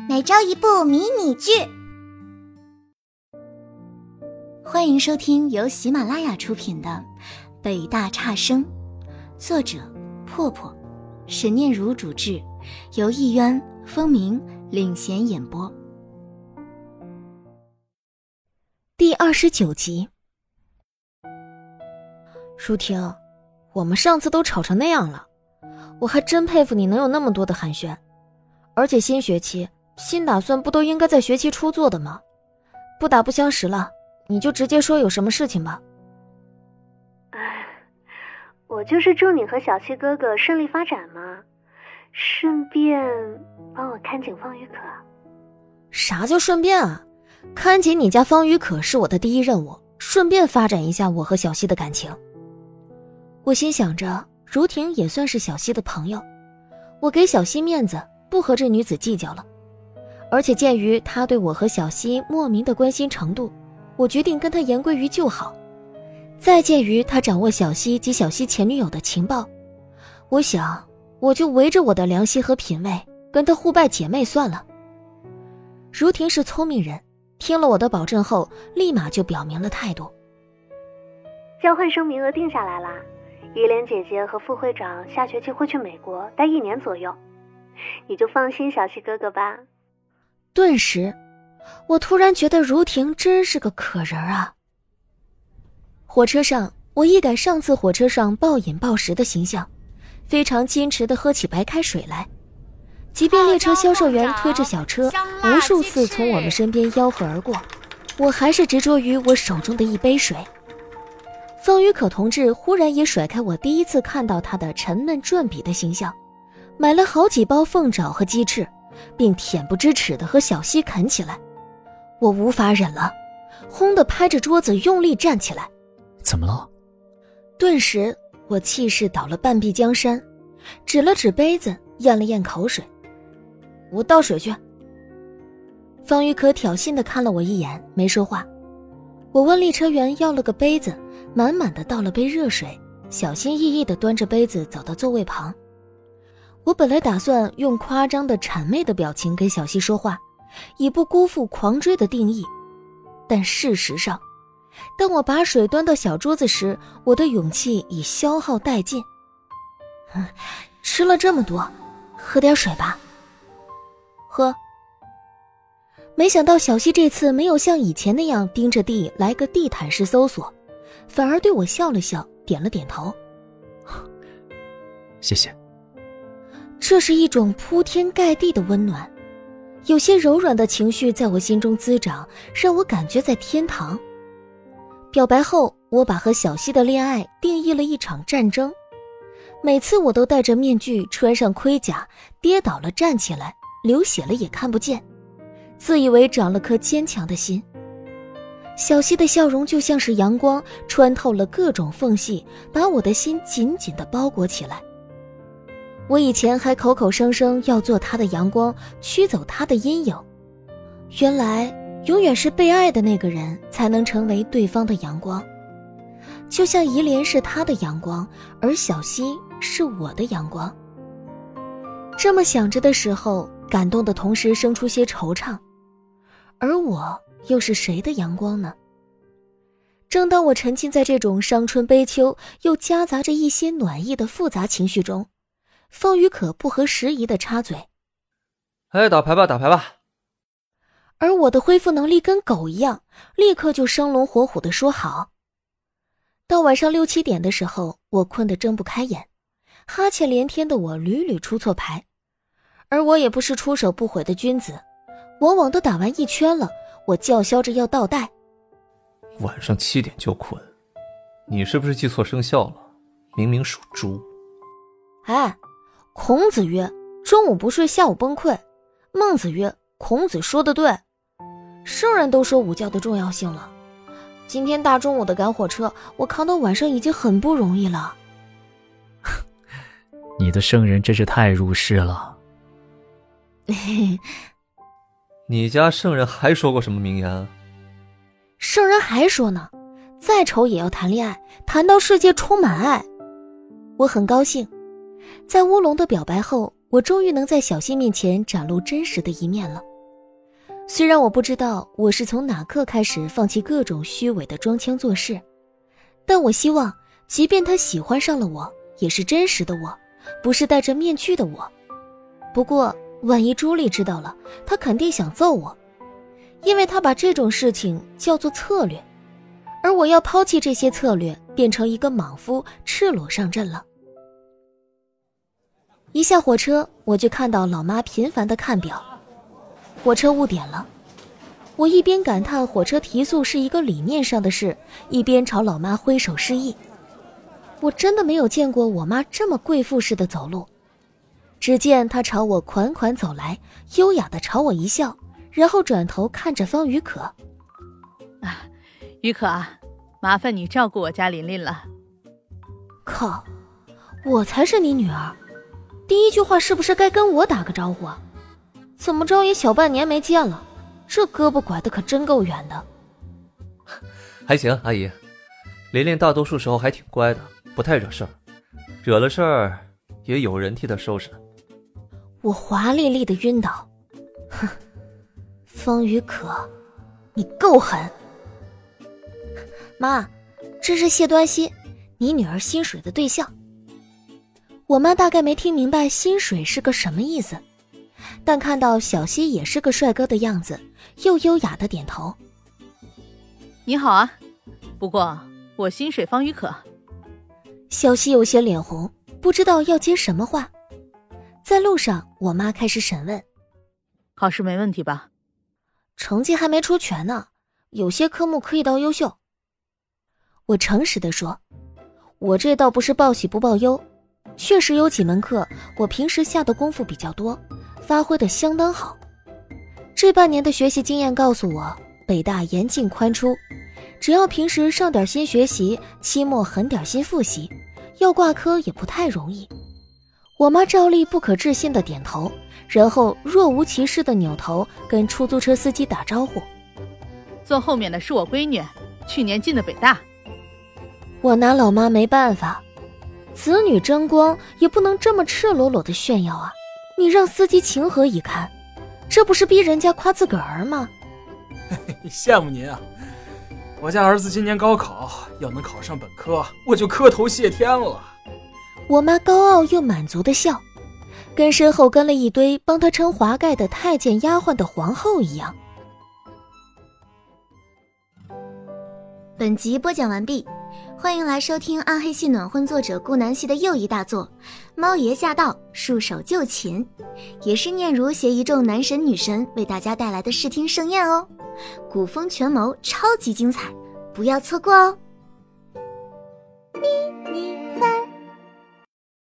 每周一部迷你剧。欢迎收听由喜马拉雅出品的《北大差生》，作者破破，沈念如主制，由艺渊、风鸣领衔演播。第29集。 舒婷，我们上次都吵成那样了，我还真佩服你能有那么多的寒暄。而且新学期新打算不都应该在学期初做的吗？不打不相识了，你就直接说有什么事情吧。 我就是祝你和小西哥哥顺利发展嘛，顺便帮我看紧方雨可。 啥叫顺便啊？看紧你家方雨可是我的第一任务，顺便发展一下我和小西的感情。我心想着如婷也算是小西的朋友，我给小西面子，不和这女子计较了。而且鉴于她对我和小西莫名的关心程度，我决定跟她言归于就好。再鉴于她掌握小西及小西前女友的情报，我想我就围着我的良心和品味跟她互拜姐妹算了。如婷是聪明人，听了我的保证后立马就表明了态度。 交换生名额定下来啦，依莲姐姐和副会长下学期会去美国待1年左右，你就放心小西哥哥吧。 顿时我突然觉得如婷真是个可人啊。火车上我一改上次火车上暴饮暴食的形象，非常矜持地喝起白开水来，即便列车销售员推着小车无数次从我们身边吆喝而过，我还是执着于我手中的一杯水。方雨可同志忽然也甩开我第一次看到他的沉闷转笔的形象，买了好几包凤爪和鸡翅，并恬不知耻地和小西啃起来。我无法忍了，轰地拍着桌子用力站起来。 怎么了？ 顿时我气势倒了半壁江山，指了指杯子，咽了咽口水。我倒水去。方雨可挑衅地看了我一眼，没说话。我问列车员要了个杯子，满满的倒了杯热水，小心翼翼地端着杯子走到座位旁。我本来打算用夸张的谄媚的表情跟小西说话，以不辜负狂追的定义，但事实上当我把水端到小桌子时，我的勇气已消耗殆尽。吃了这么多，喝点水吧。喝。没想到小西这次没有像以前那样盯着地来个地毯式搜索，反而对我笑了笑，点了点头。 谢谢。 这是一种铺天盖地的温暖，有些柔软的情绪在我心中滋长，让我感觉在天堂。表白后，我把和小西的恋爱定义了一场战争。每次我都戴着面具，穿上盔甲，跌倒了站起来，流血了也看不见，自以为长了颗坚强的心。小西的笑容就像是阳光，穿透了各种缝隙，把我的心紧紧地包裹起来。我以前还口口声声要做他的阳光，驱走他的阴影，原来永远是被爱的那个人才能成为对方的阳光。就像怡莲是他的阳光，而小西是我的阳光。这么想着的时候，感动的同时生出些惆怅，而我又是谁的阳光呢？正当我沉浸在这种伤春悲秋又夹杂着一些暖意的复杂情绪中，方雨可不合时宜地插嘴： 打牌吧打牌吧。 而我的恢复能力跟狗一样，立刻就生龙活虎地说好。到晚上6、7点的时候，我困得睁不开眼，哈欠连天的我屡屡出错牌，而我也不是出手不悔的君子，往往都打完1圈了，我叫嚣着要倒带。 晚上7点就困，你是不是记错生肖了？明明属猪。 孔子曰中午不睡下午崩溃，孟子曰孔子说得对，圣人都说午觉的重要性了。今天大中午的赶火车，我扛到晚上已经很不容易了。 你的圣人真是太入世了。 你家圣人还说过什么名言？ 圣人还说呢，再丑也要谈恋爱，谈到世界充满爱。我很高兴，在乌龙的表白后，我终于能在小溪面前展露真实的一面了。 虽然我不知道我是从哪刻开始放弃各种虚伪的装腔作势，但我希望即便他喜欢上了我，也是真实的我，不是戴着面具的我。不过万一朱莉知道了，她肯定想揍我，因为她把这种事情叫做策略，而我要抛弃这些策略，变成一个莽夫，赤裸上阵了。一下火车，我就看到老妈频繁地看表，火车误点了。我一边感叹火车提速是一个理念上的事，一边朝老妈挥手示意。我真的没有见过我妈这么贵妇似的走路。只见她朝我款款走来，优雅地朝我一笑，然后转头看着方雨可。 雨可啊，麻烦你照顾我家琳琳了。 靠，我才是你女儿，第一句话是不是该跟我打个招呼啊？怎么着也小半年没见了，这胳膊拐得可真够远的。 还行，阿姨，琳琳大多数时候还挺乖的，不太惹事儿，惹了事儿也有人替她收拾。 我华丽丽的晕倒。哼，方雨可，你够狠。妈，这是谢端熙，你女儿薪水的对象。我妈大概没听明白薪水是个什么意思，但看到小西也是个帅哥的样子，又优雅的点头。 你好啊，不过我薪水方雨可。 小西有些脸红，不知道要接什么话。在路上，我妈开始审问： 考试没问题吧？ 成绩还没出全呢，有些科目可以到优秀。我诚实地说，我这倒不是报喜不报忧，确实有几门课我平时下的功夫比较多，发挥得相当好。这半年的学习经验告诉我，北大严进宽出，只要平时上点心学习，期末狠点心复习，要挂科也不太容易。我妈照例不可置信地点头，然后若无其事地扭头跟出租车司机打招呼。 坐后面的是我闺女，去年进的北大。 我拿老妈没办法，子女争光也不能这么赤裸裸地炫耀啊，你让司机情何以堪？这不是逼人家夸自个儿吗？ 羡慕您啊，我家儿子今年高考要能考上本科，我就磕头谢天了。 我妈高傲又满足地笑，跟身后跟了一堆帮她撑华盖的太监丫鬟的皇后一样。 本集播讲完毕，欢迎来收听暗黑系暖婚作者顾南希的又一大作《猫爷驾到，束手就擒》，也是念如携一众男神女神为大家带来的视听盛宴哦，古风权谋超级精彩，不要错过哦。迷你番